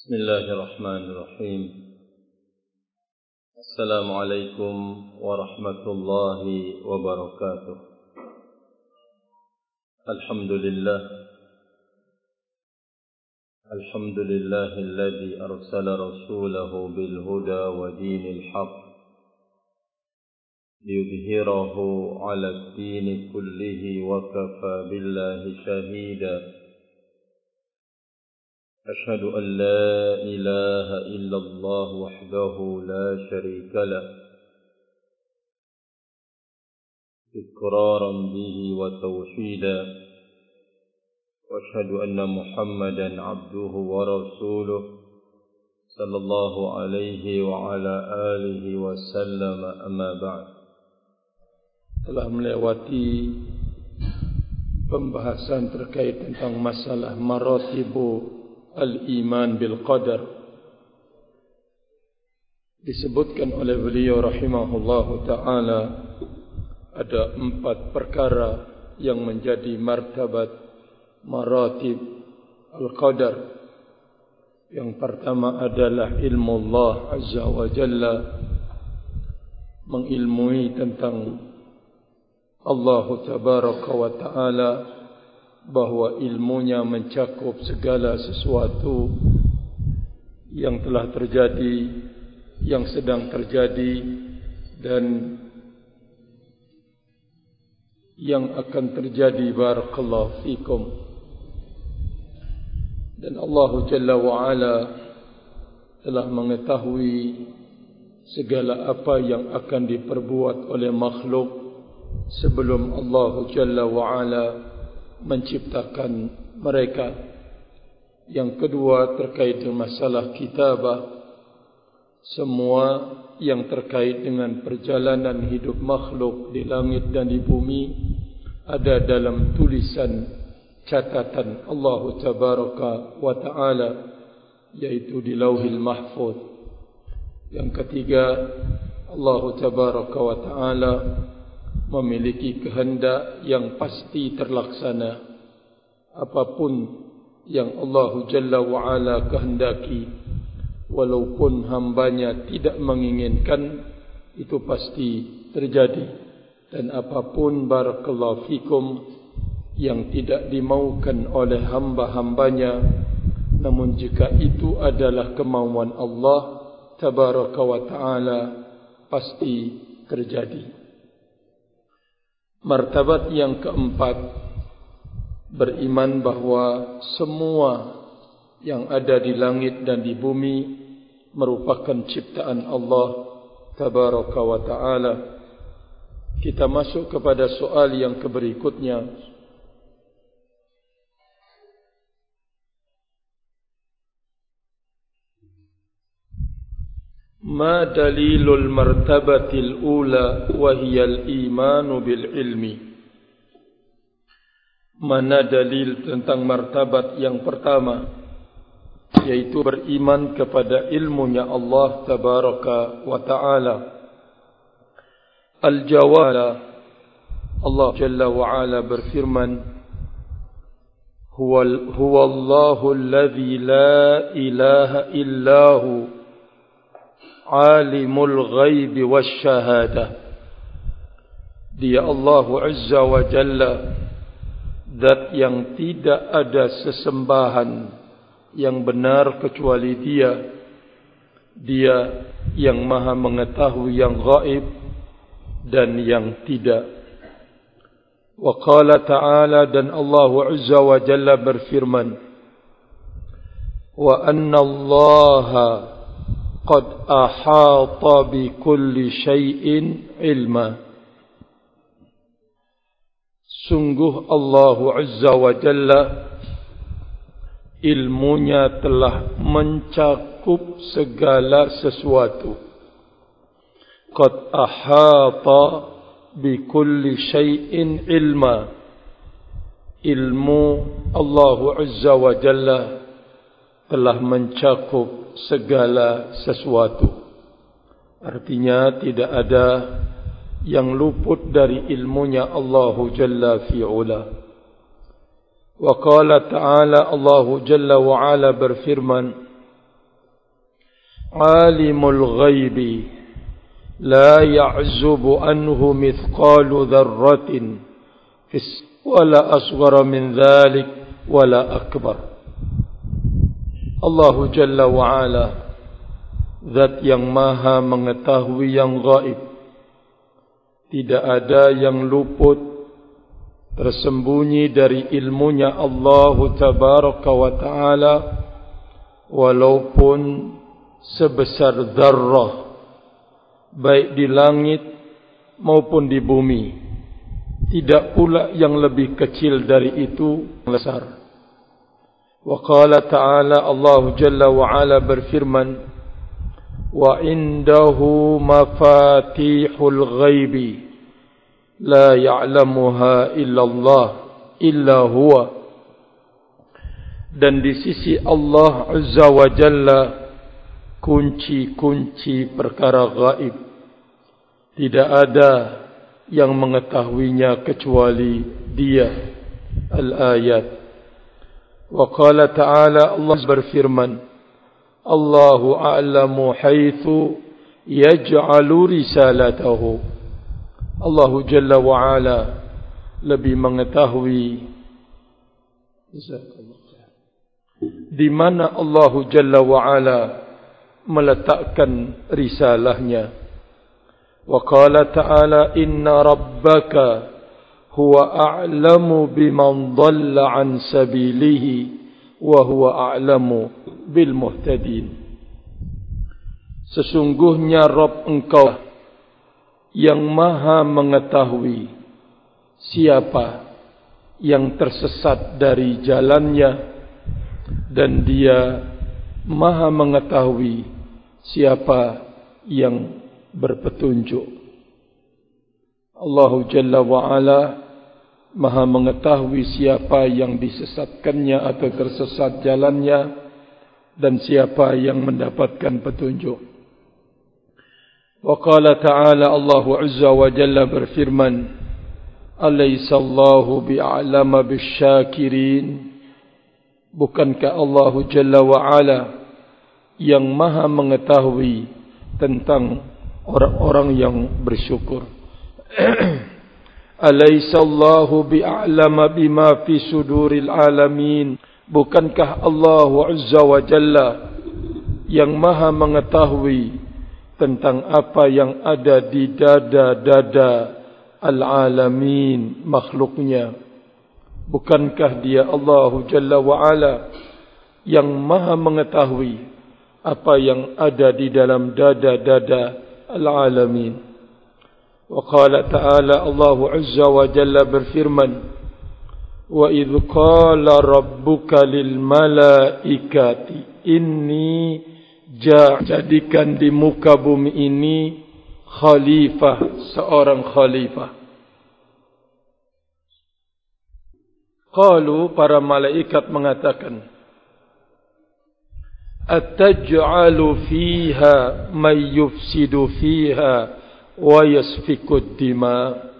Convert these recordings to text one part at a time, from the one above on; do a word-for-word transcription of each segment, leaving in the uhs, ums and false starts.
بسم الله الرحمن الرحيم السلام عليكم ورحمة الله وبركاته الحمد لله الحمد لله الذي أرسل رسوله بالهدى ودين الحق ليظهره على الدين كله وكفى بالله شهيدا أشهد أن لا إله إلا الله وحده لا شريك له إقرارا به وتوحيدا وأشهد أن محمدا عبده ورسوله صلى الله عليه وعلى آله وسلم أما بعد. Telah melewati pembahasan terkait tentang masalah maratibu al-iman bil qadar. Disebutkan oleh beliau rahimahullahu ta'ala ada empat perkara yang menjadi martabat maratib al-qadar. Yang pertama adalah ilmu Allah azza wa jalla, mengilmui tentang Allah tabaraka wa ta'ala, bahwa ilmunya mencakup segala sesuatu yang telah terjadi, yang sedang terjadi, dan yang akan terjadi. Barakallahu fikum. Dan Allah Jalla wa'ala telah mengetahui segala apa yang akan diperbuat oleh makhluk sebelum Allah Jalla wa'ala menciptakan mereka. Yang kedua terkait dengan masalah kitabah, semua yang terkait dengan perjalanan hidup makhluk di langit dan di bumi ada dalam tulisan catatan Allah tabaraka wa ta'ala, yaitu di Lauhil Mahfuz. Yang ketiga, Allah tabaraka wa ta'ala memiliki kehendak yang pasti terlaksana. Apapun yang Allah Jalla wa'ala kehendaki, walaupun hambanya tidak menginginkan, itu pasti terjadi. Dan apapun barakallahu fikum yang tidak dimaukan oleh hamba-hambanya, namun jika itu adalah kemauan Allah tabaraka wa ta'ala, pasti terjadi. Martabat yang keempat, beriman bahawa semua yang ada di langit dan di bumi merupakan ciptaan Allah tabaraka wa ta'ala. Kita masuk kepada soal yang berikutnya. Ma dalilul martabatil ula wa hiyal imanu bil ilmi. Mana dalil tentang martabat yang pertama, yaitu beriman kepada ilmunya Allah tabaraka wa ta'ala. Al-Jawala, Allah Jalla wa ala berfirman, Huwa Allahu alladhi la ilaha illahu Alimul ghaibi wasyahadah. Dia Allah Azza wa Jalla, zat yang tidak ada sesembahan yang benar kecuali Dia. Dia yang maha mengetahui yang gaib dan yang tidak. Wa qala ta'ala, dan Allah Azza wa Jalla berfirman, Wa anna Allaha qad ahata bi kulli syai'in ilma. Sungguh Allah Azza wa Jalla ilmunya telah mencakup segala sesuatu. Qad ahata bi kulli syai'in ilma. Ilmu Allah Azza wa Jalla telah mencakup segala sesuatu. Artinya tidak ada yang luput dari ilmunya Allah Jalla fi'ula. Wa qala ta'ala, Allah Jalla wa ala berfirman, alimul ghaibi la ya'zubu anhu mithqalu dzarratin fis wala asghara min dzalik wala akbar. Allahu Jalla wa Ala, Zat yang maha mengetahui yang gaib. Tidak ada yang luput, tersembunyi dari ilmunya Allah Tabaraka wa Ta'ala, walaupun sebesar zarrah, baik di langit maupun di bumi. Tidak pula yang lebih kecil dari itu besar. Wa qala ta'ala, Allah Jalla wa Ala berfirman, wa indahu mafatihul ghaibi la ya'lamuha illallah illa huwa. Dan di sisi Allah Azza wa Jalla kunci-kunci perkara gaib, tidak ada yang mengetahuinya kecuali Dia. Al-ayat. Wa qala ta'ala, Allah berfirman, Allahu a'lamu haitsu yaj'alu risalatahu. Allah Jalla wa Ala lebih mengetahui di mana Allah Jalla wa Ala meletakkan risalahnya. Wa qala ta'ala, inna rabbaka huwa a'lamu biman dhalla an sabilihi wa huwa a'lamu bil muhtadin. Sesungguhnya Rabb engkau yang maha mengetahui siapa yang tersesat dari jalannya, dan Dia maha mengetahui siapa yang berpetunjuk. Allah Jalla wa Ala maha mengetahui siapa yang disesatkannya atau tersesat jalannya, dan siapa yang mendapatkan petunjuk. Wa qala ta'ala, Allah Azza wa Jalla berfirman, alaysa Allahu bi'a'lama bisyakirin. Bukankah Allah Jalla wa Ala yang maha mengetahui tentang orang-orang yang bersyukur. Alaysa Allahu bi'a'lama bima fi suduril alamin. Bukankah Allah Azza wa Jalla yang maha mengetahui tentang apa yang ada di dada-dada al-alamin, makhluknya. Bukankah Dia Allah Jalla wa Ala yang maha mengetahui apa yang ada di dalam dada-dada al-alamin. Wa qala ta'ala, Allah Azza wa Jalla berfirman, wa idh qala rabbuka lil malaikati inni jadikan di muka bumi ini khalifah, seorang khalifah. Qalu, para malaikat mengatakan, ataj'alu fiha may yufsidu fiha wa yasfikud dima.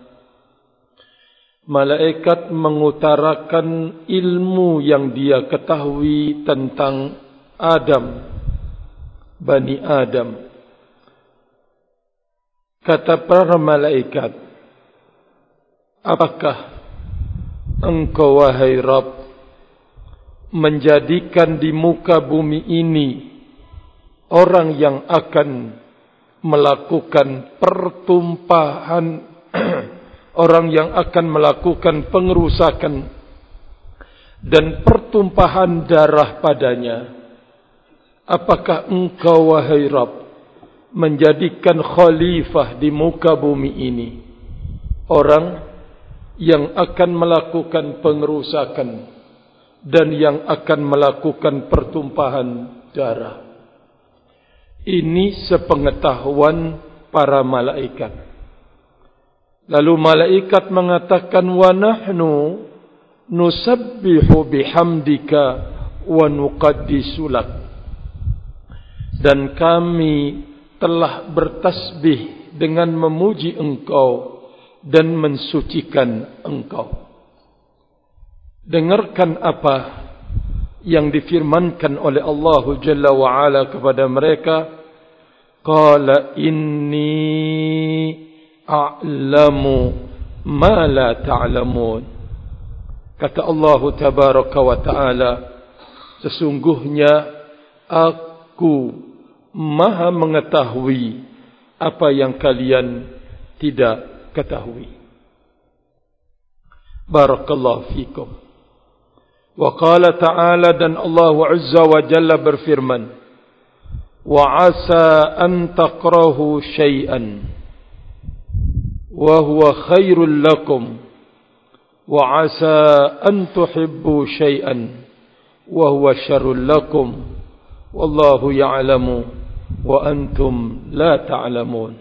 Malaikat mengutarakan ilmu yang dia ketahui tentang Adam, Bani Adam. Kata para malaikat, apakah engkau wahai Rabb menjadikan di muka bumi ini orang yang akan melakukan pertumpahan, orang yang akan melakukan pengerusakan dan pertumpahan darah padanya? Apakah engkau wahai Rabb menjadikan khalifah di muka bumi ini orang yang akan melakukan pengerusakan dan yang akan melakukan pertumpahan darah? Ini sepengetahuan para malaikat. Lalu malaikat mengatakan, wa nahnu nusabbihu bihamdika wa nuqaddisu lak. Dan kami telah bertasbih dengan memuji engkau dan mensucikan engkau. Dengarkan apa yang difirmankan oleh Allah Jalla wa Ala kepada mereka. Qala inni a'lamu ma la ta'lamun. Kata Allah tabaraka wa ta'ala, sesungguhnya aku maha mengetahui apa yang kalian tidak ketahui. Barakallahu fikum. Wa qala ta'ala, dan Allah Azza wa Jalla berfirman, wa asa an takrahu syai'an wa huwa khairul lakum wa asa an tuhibbu syai'an wa huwa syarrul lakum wallahu ya'lamu wa antum la ta'lamun.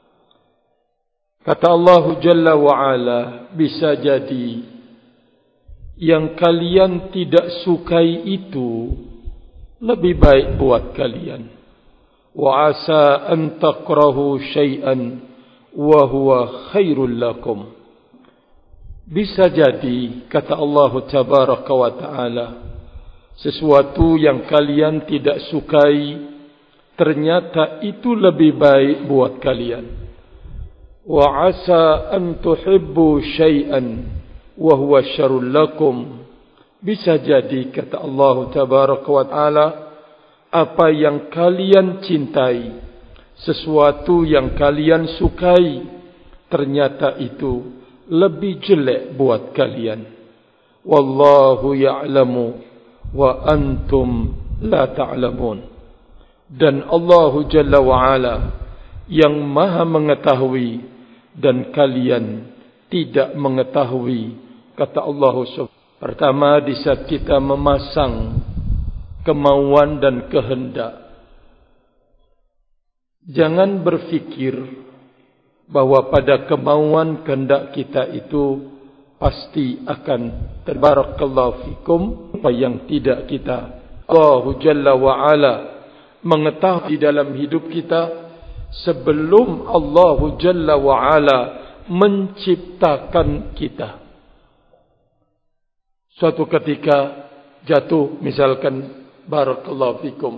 Kata Allah Jalla wa Ala, bisa jadi yang kalian tidak sukai itu lebih baik buat kalian. Wa asa an takrahu syai'an wa huwa khairul lakum. Bisa jadi, kata Allah tabaraka wa ta'ala, sesuatu yang kalian tidak sukai ternyata itu lebih baik buat kalian. Wa asa an tuhibbu syai'an wa huwa syarrul lakum. Bisa jadi, kata Allah tabaraka wa ta'ala, apa yang kalian cintai, sesuatu yang kalian sukai, ternyata itu lebih jelek buat kalian. Wallahu ya'lamu wa antum la ta'lamun. Dan Allah Jalla wa Ala yang maha mengetahui dan kalian tidak mengetahui. Kata Allah subhanahu. Pertama, di saat kita memasang kemauan dan kehendak, jangan berfikir bahwa pada kemauan kehendak kita itu pasti akan terbarakallahu fikum apa yang tidak kita. Allah Jalla wa Ala mengetahui dalam hidup kita sebelum Allah Jalla wa Ala menciptakan kita. Suatu ketika jatuh, misalkan barakallahu fikum,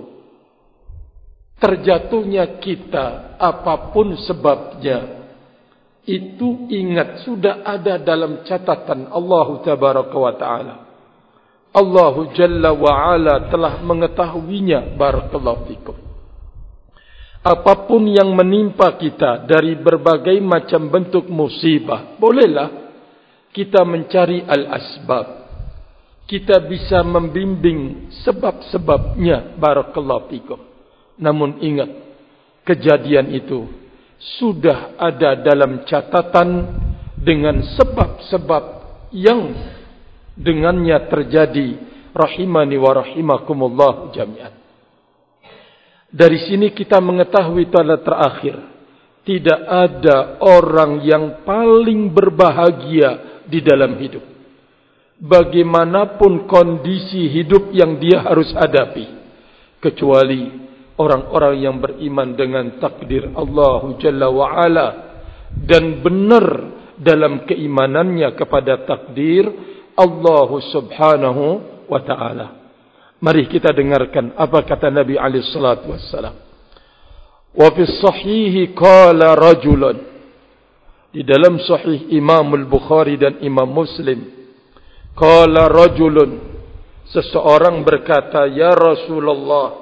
terjatuhnya kita apapun sebabnya, itu ingat sudah ada dalam catatan Allah tabaraka wa ta'ala. Allah Jalla wa Ala telah mengetahuinya. Barakallahu fikum. Apapun yang menimpa kita dari berbagai macam bentuk musibah, bolehlah kita mencari al-asbab. Kita bisa membimbing sebab-sebabnya. Barakallahu fikum. Namun ingat, kejadian itu sudah ada dalam catatan dengan sebab-sebab yang dengannya terjadi. Rahimani wa rahimakumullah jami'an. Dari sini kita mengetahui tanda terakhir, tidak ada orang yang paling berbahagia di dalam hidup. Bagaimanapun kondisi hidup yang dia harus hadapi, kecuali orang-orang yang beriman dengan takdir Allah Jalla wa Ala dan benar dalam keimanannya kepada takdir Allah Subhanahu wa ta'ala. Mari kita dengarkan apa kata Nabi alaihi salatu wassalam. Wa fi sahih qala rajulun. Di dalam sahih Imam Al-Bukhari dan Imam Muslim, qala rajulun, seseorang berkata, ya Rasulullah,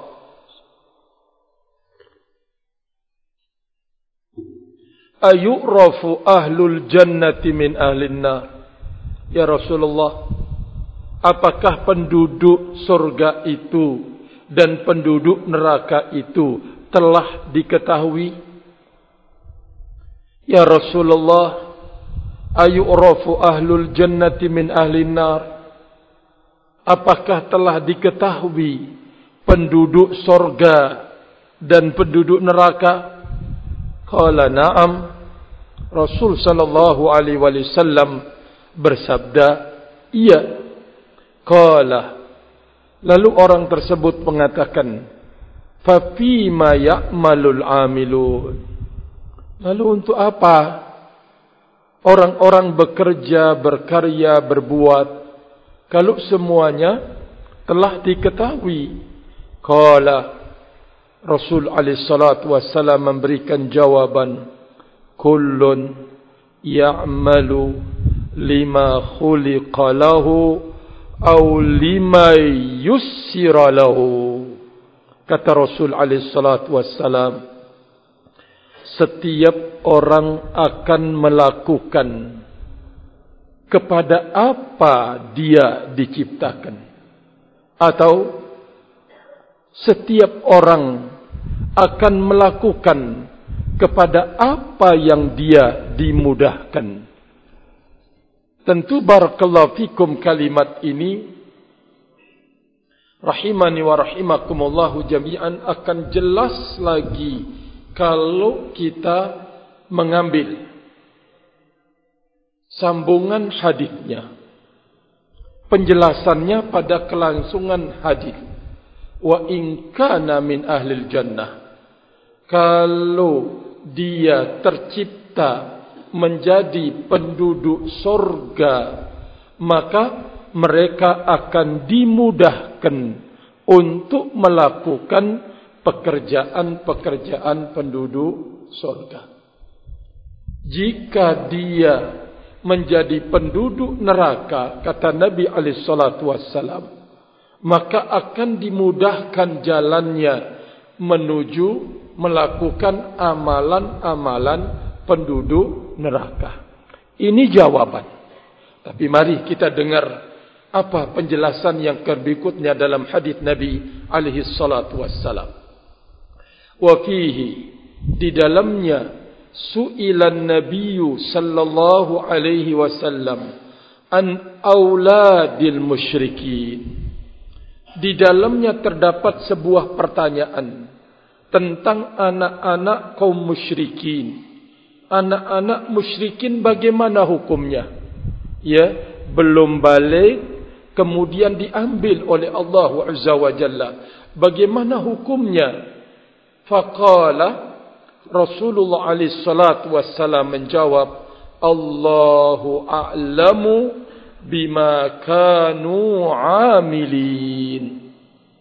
ayu'rafu ahlul jannati min ahlin nar. Ya Rasulullah, apakah penduduk surga itu dan penduduk neraka itu telah diketahui? Ya Rasulullah, ayu'rafu ahlul jannati min ahlin nar. Apakah telah diketahui penduduk surga dan penduduk neraka? Qala na'am. Rasul sallallahu alaihi wasallam bersabda, iya. Qala, lalu orang tersebut mengatakan, fa fima ya'malul 'amilun. Lalu untuk apa orang-orang bekerja, berkarya, berbuat kalau semuanya telah diketahui? Qala, Rasul alaihi salatu wassalam memberikan jawaban, kullun ya'malu lima khuliqa lahu aw lima yussira lahu. Kata Rasul alaihi salatu wassalam, setiap orang akan melakukan kepada apa dia diciptakan, atau setiap orang akan melakukan kepada apa yang dia dimudahkan. Tentu barakallahu fikum kalimat ini, rahimani wa rahimakumullahu jami'an, akan jelas lagi kalau kita mengambil sambungan hadisnya, penjelasannya pada kelangsungan hadis. Wa in kana min ahlil jannah, kalau dia tercipta menjadi penduduk surga, maka mereka akan dimudahkan untuk melakukan pekerjaan-pekerjaan penduduk surga. Jika dia menjadi penduduk neraka, kata Nabi alaihi salatu wassalam, maka akan dimudahkan jalannya menuju melakukan amalan-amalan penduduk neraka. Ini jawaban. Tapi mari kita dengar apa penjelasan yang berikutnya dalam hadis Nabi alaihi salatu wassalam. Wa fihi, di dalamnya, su'ilan nabiyyu sallallahu alaihi wasallam an auladil musyrikin. Di dalamnya terdapat sebuah pertanyaan tentang anak-anak kaum musyrikin. Anak-anak musyrikin bagaimana hukumnya? Ya, belum balik, kemudian diambil oleh Allah Azza wa Jalla. Bagaimana hukumnya? Faqala, Rasulullah alaihi salatu wassalam menjawab, Allahu a'lamu bima kanu amilin.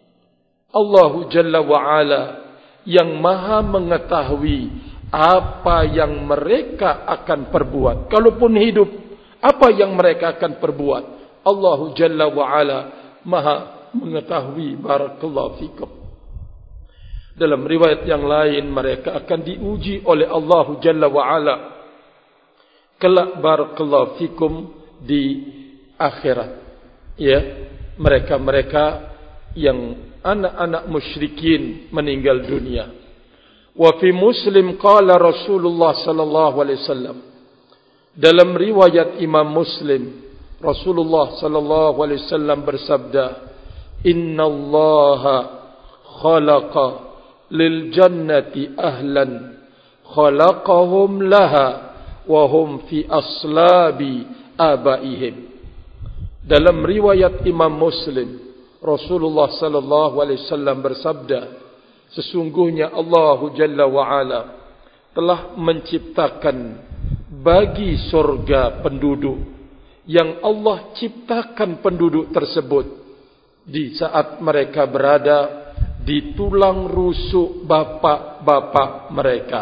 Allahu Jalla wa Ala yang maha mengetahui apa yang mereka akan perbuat. Kalaupun hidup, apa yang mereka akan perbuat, Allahu Jalla wa Ala maha mengetahui. Barakallahu fikum. Dalam riwayat yang lain, mereka akan diuji oleh Allahu Jalla wa Ala kelak, barakallahu fikum, di akhirat. Ya, mereka-mereka yang anak-anak musyrikin meninggal dunia. Wa fi Muslim qala Rasulullah sallallahu alaihi wasallam, dalam riwayat Imam Muslim, Rasulullah sallallahu alaihi wasallam bersabda, innallaha khalaqa lil jannati ahlan khalaqahum laha wa hum fi aslabi abaihim. Dalam riwayat Imam Muslim, Rasulullah sallallahu alaihi wasallam bersabda, sesungguhnya Allah Jalla wa Ala telah menciptakan bagi surga penduduk yang Allah ciptakan penduduk tersebut di saat mereka berada di tulang rusuk bapak-bapak mereka,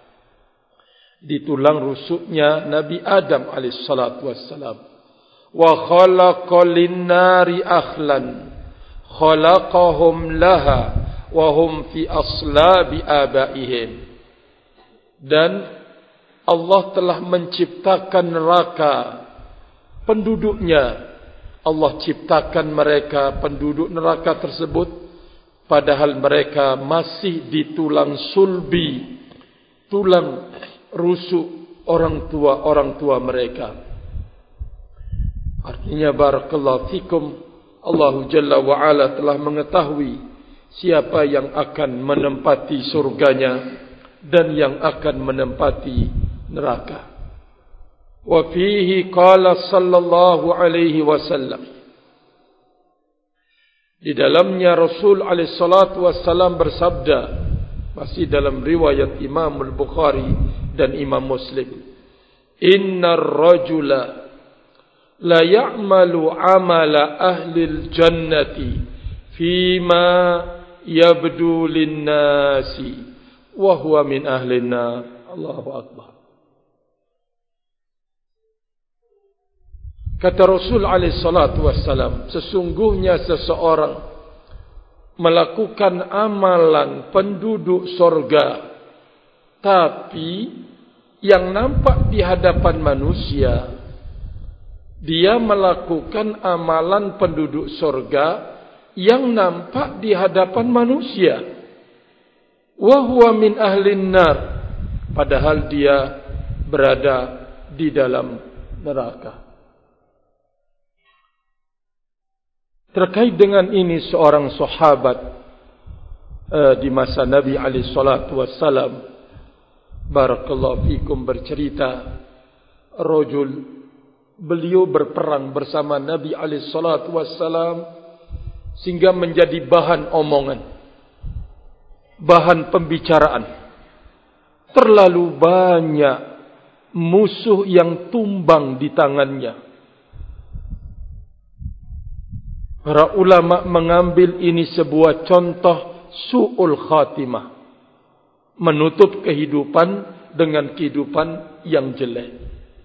di tulang rusuknya Nabi Adam alaihi salatu wassalam. Wa khalaqa lin-nari akhlan khalaqahum laha wa hum fi aslabi abaihim. Dan Allah telah menciptakan neraka penduduknya. Allah ciptakan mereka, penduduk neraka tersebut, padahal mereka masih di tulang sulbi, tulang rusuk orang tua-orang tua mereka. Artinya barakallahu fikum, Allah Jalla wa Ala telah mengetahui siapa yang akan menempati surganya dan yang akan menempati neraka. Wa fihi qala sallallahu alaihi wasallam, di dalamnya Rasul alaihi salatu wassalam bersabda, masih dalam riwayat Imam Al-Bukhari dan Imam Muslim, innar rajula la ya'malu amala ahlil jannati fima yabdu linnasi wa huwa min ahlin nar. Allahu akbar. Kata Rasul alaihi salatu wassalam, sesungguhnya seseorang melakukan amalan penduduk sorga, tapi yang nampak di hadapan manusia, dia melakukan amalan penduduk sorga yang nampak di hadapan manusia. Wa huwa min ahlin nar, padahal dia berada di dalam neraka. Terkait dengan ini, seorang sahabat uh, di masa Nabi alaihi salatu wassalam, barakallahu fikum, bercerita, rajul, beliau berperang bersama Nabi alaihi salatu wassalam sehingga menjadi bahan omongan, bahan pembicaraan. Terlalu banyak musuh yang tumbang di tangannya. Para ulama mengambil ini sebuah contoh su'ul khatimah, menutup kehidupan dengan kehidupan yang jelek.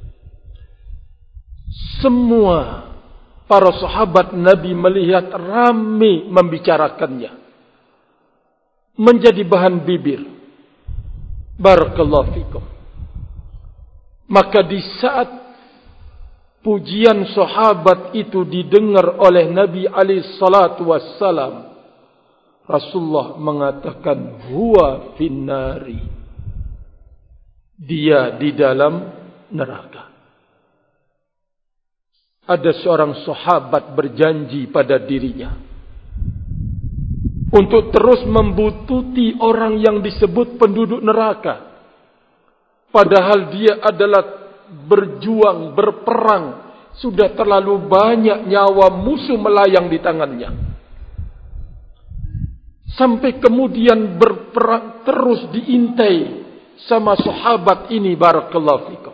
Semua para sahabat Nabi melihat ramai membicarakannya, menjadi bahan bibir. Barakallahu fikum. Maka di saat pujian sahabat itu didengar oleh Nabi alaihi salatu wassalam, Rasulullah mengatakan, huwa finnari, dia di dalam neraka. Ada seorang sahabat berjanji pada dirinya untuk terus membuntuti orang yang disebut penduduk neraka, padahal dia adalah berjuang, berperang, sudah terlalu banyak nyawa musuh melayang di tangannya. Sampai kemudian berperang terus diintai sama sahabat ini, barakallahu fikum.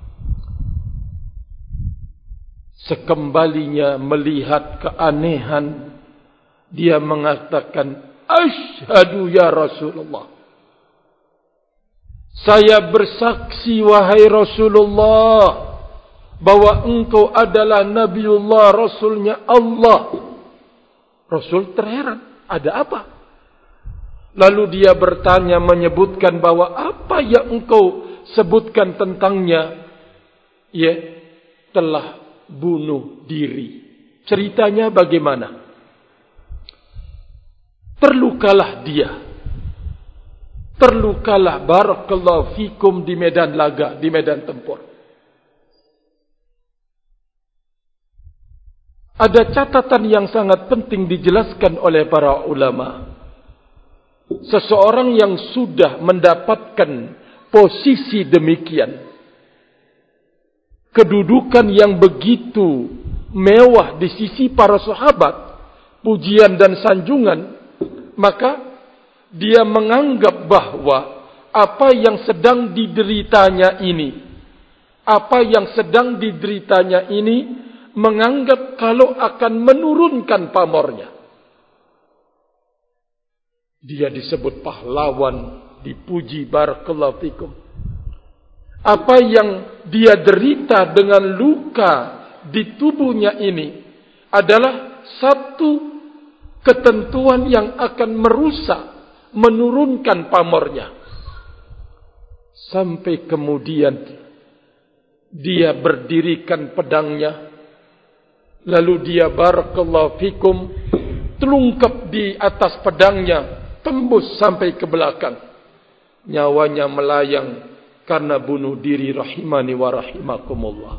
Sekembalinya melihat keanehan, dia mengatakan, asyhadu ya Rasulullah, saya bersaksi wahai Rasulullah bahwa engkau adalah Nabiullah, Rasulnya Allah. Rasul terheran, ada apa? Lalu dia bertanya, menyebutkan bahwa apa yang engkau sebutkan tentangnya, ya, telah bunuh diri. Ceritanya bagaimana? Terlukalah dia. Terlukalah, barakallahu fikum, di medan laga, di medan tempur. Ada catatan yang sangat penting dijelaskan oleh para ulama. Seseorang yang sudah mendapatkan posisi demikian, kedudukan yang begitu mewah di sisi para sahabat, pujian dan sanjungan, maka dia menganggap bahwa apa yang sedang dideritanya ini, apa yang sedang dideritanya ini, menganggap kalau akan menurunkan pamornya. Dia disebut pahlawan, dipuji, barakallahu fikum. Apa yang dia derita dengan luka di tubuhnya ini adalah satu ketentuan yang akan merusak, menurunkan pamornya. Sampai kemudian dia berdirikan pedangnya, lalu dia, barakallahu fikum, terlungkap di atas pedangnya, tembus sampai ke belakang. Nyawanya melayang karena bunuh diri, rahimani wa rahimakumullah.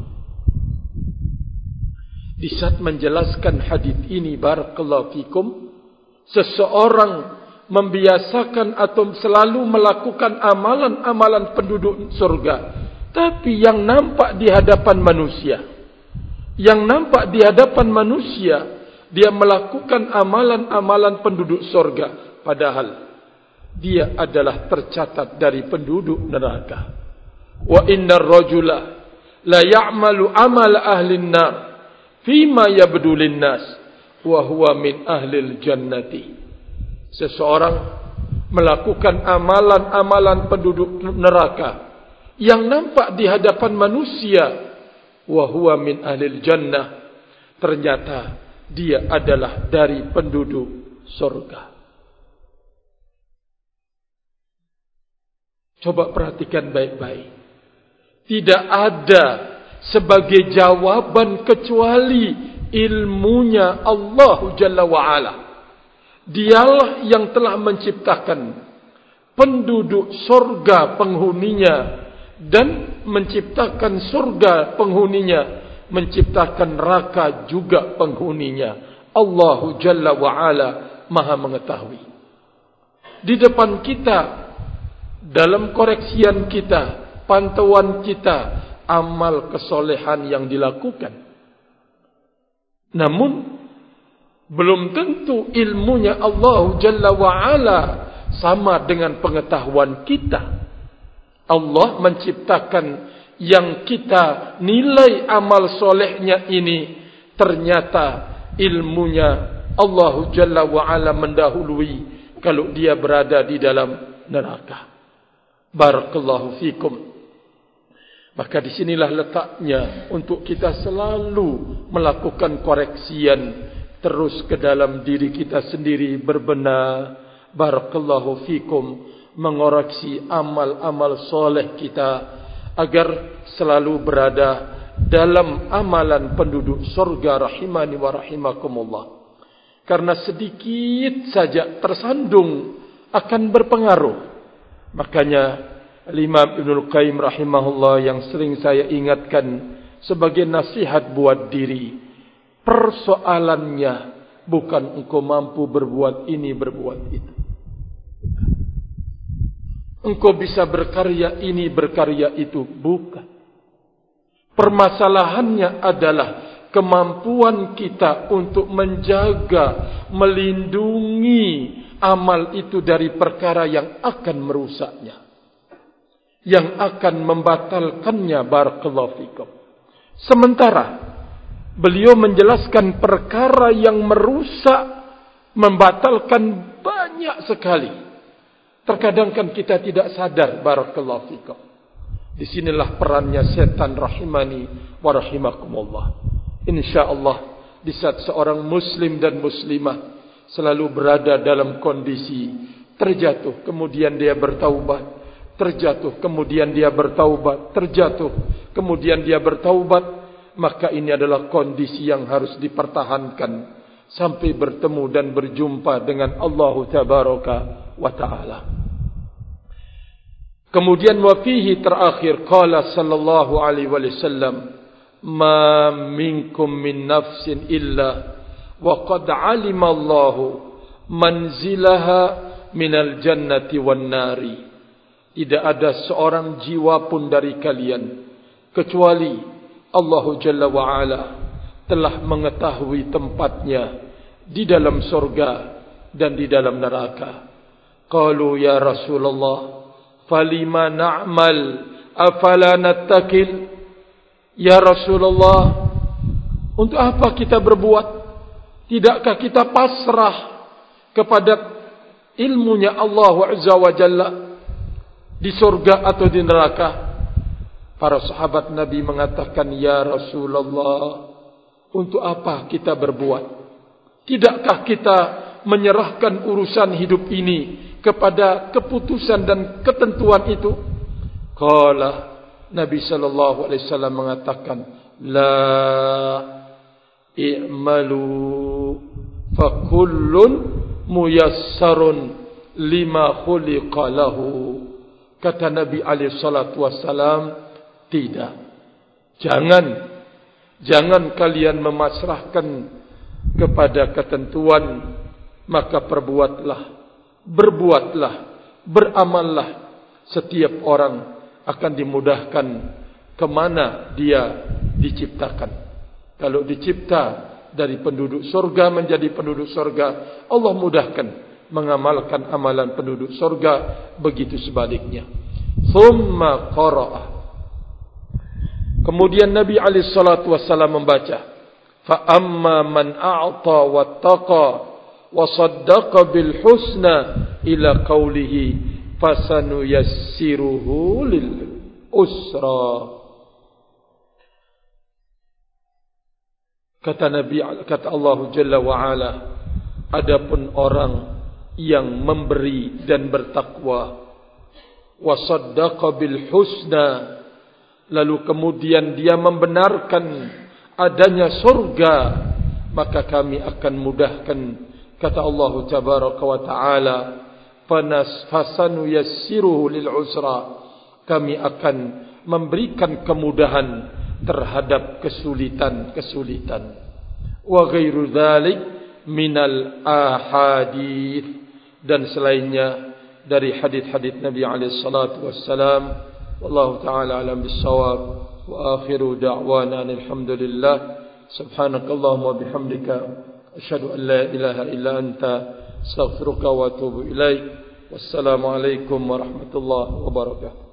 Di saat menjelaskan hadis ini, barakallahu fikum, seseorang membiasakan atau selalu melakukan amalan-amalan penduduk surga, tapi yang nampak di hadapan manusia, yang nampak di hadapan manusia, dia melakukan amalan-amalan penduduk surga, padahal dia adalah tercatat dari penduduk neraka. Wa innar rajula la ya'malu amal ahli an-nar fima yabdu lin-nas wa huwa min ahli al-jannati. Seseorang melakukan amalan-amalan penduduk neraka yang nampak di hadapan manusia, wa huwa min ahlil jannah, ternyata dia adalah dari penduduk surga. Coba perhatikan baik-baik. Tidak ada sebagai jawaban kecuali ilmunya Allah Jalla wa'ala. Dialah yang telah menciptakan penduduk surga penghuninya dan menciptakan surga penghuninya, menciptakan neraka juga penghuninya. Allah Jalla wa'ala Maha mengetahui. Di depan kita, dalam koreksian kita, pantauan kita, amal kesolehan yang dilakukan. Namun belum tentu ilmunya Allah Jalla wa'ala sama dengan pengetahuan kita. Allah menciptakan yang kita nilai amal solehnya ini, ternyata ilmunya Allah Jalla wa'ala mendahului kalau dia berada di dalam neraka. Barakallahu fikum. Maka disinilah letaknya untuk kita selalu melakukan koreksian terus ke dalam diri kita sendiri, berbenah. Barakallahu fikum, mengoreksi amal-amal soleh kita agar selalu berada dalam amalan penduduk surga rahimani wa rahimakumullah. Karena sedikit saja tersandung akan berpengaruh. Makanya Imam Ibnul Qayyim rahimahullah yang sering saya ingatkan sebagai nasihat buat diri, persoalannya bukan engkau mampu berbuat ini, berbuat itu. Engkau bisa berkarya ini, berkarya itu. Bukan. Permasalahannya adalah kemampuan kita untuk menjaga, melindungi amal itu dari perkara yang akan merusaknya, yang akan membatalkannya. Barakallahu fikum. Sementara beliau menjelaskan perkara yang merusak, membatalkan banyak sekali. Terkadang kan kita tidak sadar. Barakallahu fikum. Disinilah perannya setan rahimani wa rahimakumullah. InsyaAllah di saat seorang muslim dan muslimah selalu berada dalam kondisi terjatuh, kemudian dia bertaubat, terjatuh, kemudian dia bertaubat, terjatuh, kemudian dia bertaubat, maka ini adalah kondisi yang harus dipertahankan sampai bertemu dan berjumpa dengan Allah Tabaraka wa Ta'ala. Kemudian wafihi terakhir, qala sallallahu alaihi wasallam, ma minkum min nafsin illa wa qad alima Allahu manzilaha minal jannati wan nari. Tidak ada seorang jiwa pun dari kalian kecuali Allah Jalla wa'ala telah mengetahui tempatnya di dalam surga dan di dalam neraka. Qalu ya Rasulullah, falima na'mal afala nattakil. Ya Rasulullah, untuk apa kita berbuat? Tidakkah kita pasrah kepada ilmunya Allah Azza wa Jalla di surga atau di neraka? Para sahabat Nabi mengatakan, ya Rasulullah, untuk apa kita berbuat? Tidakkah kita menyerahkan urusan hidup ini kepada keputusan dan ketentuan itu? Qala, Nabi sallallahu alaihi wasallam mengatakan, la i'malu fa kullun muyassarun lima khuliqa lahu. Kata Nabi alaihi salatu wasallam, tidak. Jangan jangan kalian memasrahkan kepada ketentuan, maka perbuatlah, berbuatlah, beramallah. Setiap orang akan dimudahkan kemana dia diciptakan. Kalau dicipta dari penduduk surga menjadi penduduk surga, Allah mudahkan mengamalkan amalan penduduk surga. Begitu sebaliknya. Thumma qara'a. Kemudian Nabi alaihi salatu wasallam membaca, fa amma man a'ta wattaqa wa saddaqa bil husna ila qawlihi fasanuyassiruhu lil usra. Kata Nabi, kata Allah Jalla wa Ala, adapun orang yang memberi dan bertakwa, wa saddaqa bil husna, lalu kemudian dia membenarkan adanya surga, maka kami akan mudahkan, kata Allah Tabaraka wa Ta'ala, fanas fasanu yassiruhu lil usra, kami akan memberikan kemudahan terhadap kesulitan-kesulitan. Wa ghairu dzalik minal ahadits, dan selainnya dari hadis-hadis Nabi alaihi salatu wassalam. Wallahu ta'ala alam bis-shawab. Wa akhiru da'wana alhamdulillah. Subhanakallahumma bihamdika asyhadu an la ilaha illa anta astaghfiruka wa atubu ilaik. Wassalamu alaikum warahmatullahi wabarakatuh.